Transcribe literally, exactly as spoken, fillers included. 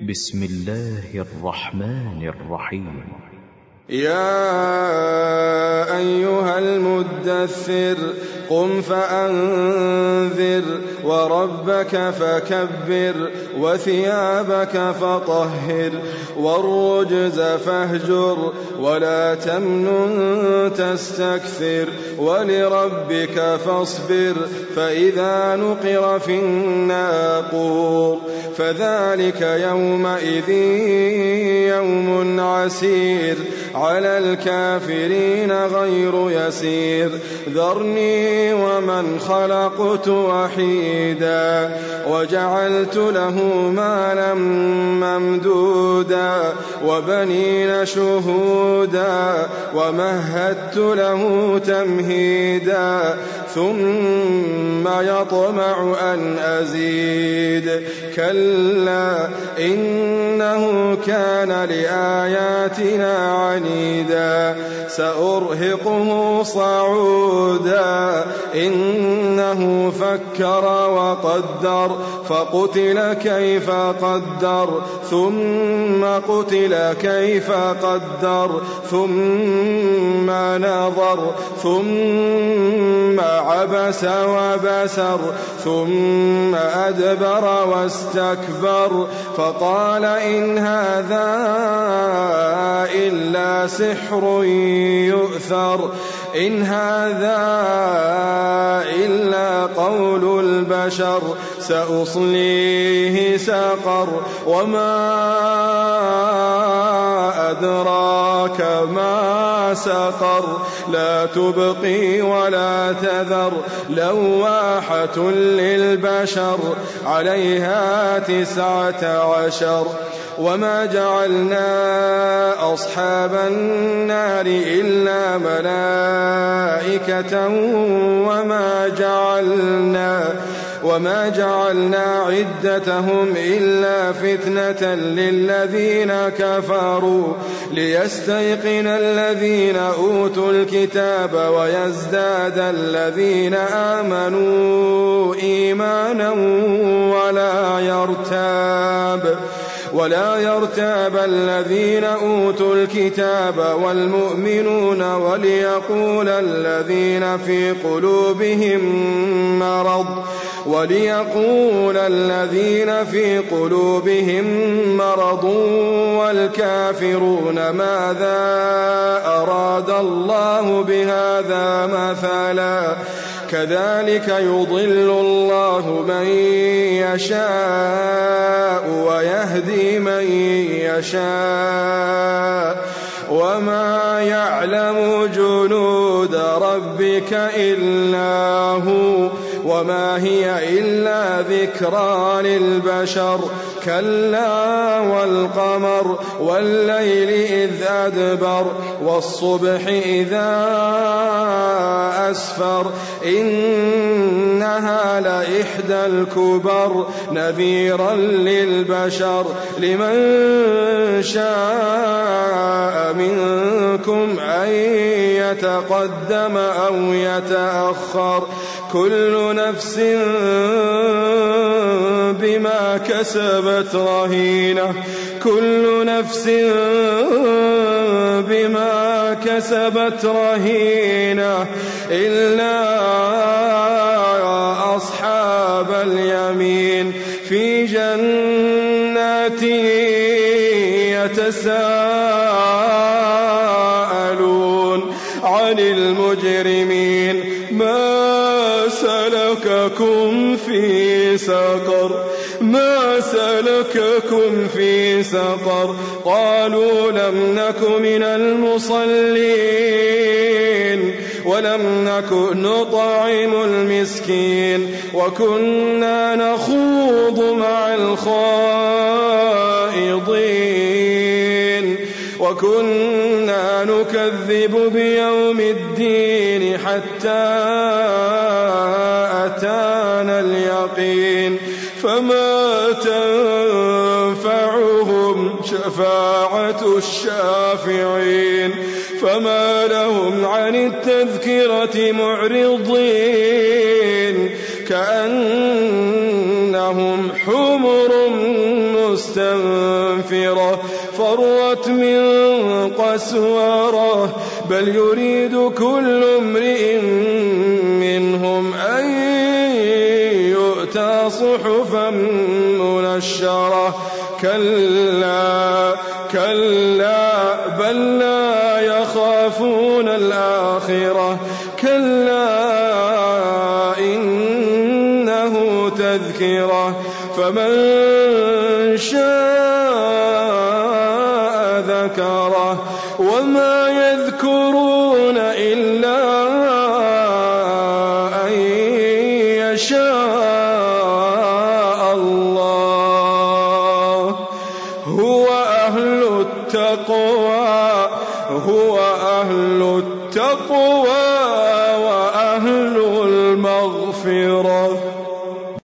بسم الله الرحمن الرحيم. يا أيها المدثر قم فأنذر وربك فكبر وثيابك فطهر والرجز فاهجر ولا تمنن تستكثر ولربك فاصبر فإذا نقر في الناقور فذلك يومئذ يوم عسير على الكافرين غير يسير ذرني ومن خلقت وحيدا وجعلت له مالا ممدودا وبنين شهودا ومهدت له تمهيدا ثم يطمع أن أزيد كلا إنه كان لآياتنا عنيدا سأرهقه صعودا إنه فكر وقدر فقتل كيف قدر ثم قتل كيف قدر ثم نظر ثم عبس وبسر ثم أدبر واستكبر فقال إن هذا إلا سحر يؤثر إن هذا إلا قول البشر سأصليه سقر وما أدراك ما سقر لا تبقي ولا تذر لواحة للبشر عليها تسعة عشر وما جعلنا أصحاب النار إلا ملائكة وما جعلنا وما جعلنا عدتهم إلا فتنة للذين كفروا ليستيقن الذين أوتوا الكتاب ويزداد الذين آمنوا إيمانا ولا يرتاب ولا يرتاب الذين أوتوا الكتاب والمؤمنون وليقول الذين في قلوبهم مرض وليقول الذين في قلوبهم مرض والكافرون ماذا أراد الله بهذا مثلا كذلك يضل الله من يشاء ويهدي من يشاء وما يعلم جنود ربك إلا هو وما هي إلا ذكرى للبشر كلا والقمر والليل إذ أدبر والصبح إذا أسفر إنها لإحدى الكبر نذيرا للبشر لمن شاء منكم أن يتقدم أو يتأخر كل نفس بما كسبت رهينة كل نفس بما كسبت رهينة إلا أصحاب اليمين في جنات يتساءلون عن المجرمين ما سلككم في سقر ما سلككم في سقر قالوا لم نك من المصلين ولم نك نطعم المسكين وكنا نخوض مع الخائضين وكنا نكذب بيوم الدين حتى أتانا اليقين فما تنفعهم شفاعة الشافعين فما لهم عن التذكرة معرضين كأن كأنهم حمر مستنفرة فرت من قسورة بل يريد كل امرئ منهم أن يؤتى صحفا منشرة كلا كلا بل لا يخافون الآخرة كلا إنه تذكرة فمن شاء ذكره وما يذكرون إلا أن يشاء الله هو أهل التقوى هو أهل التقوى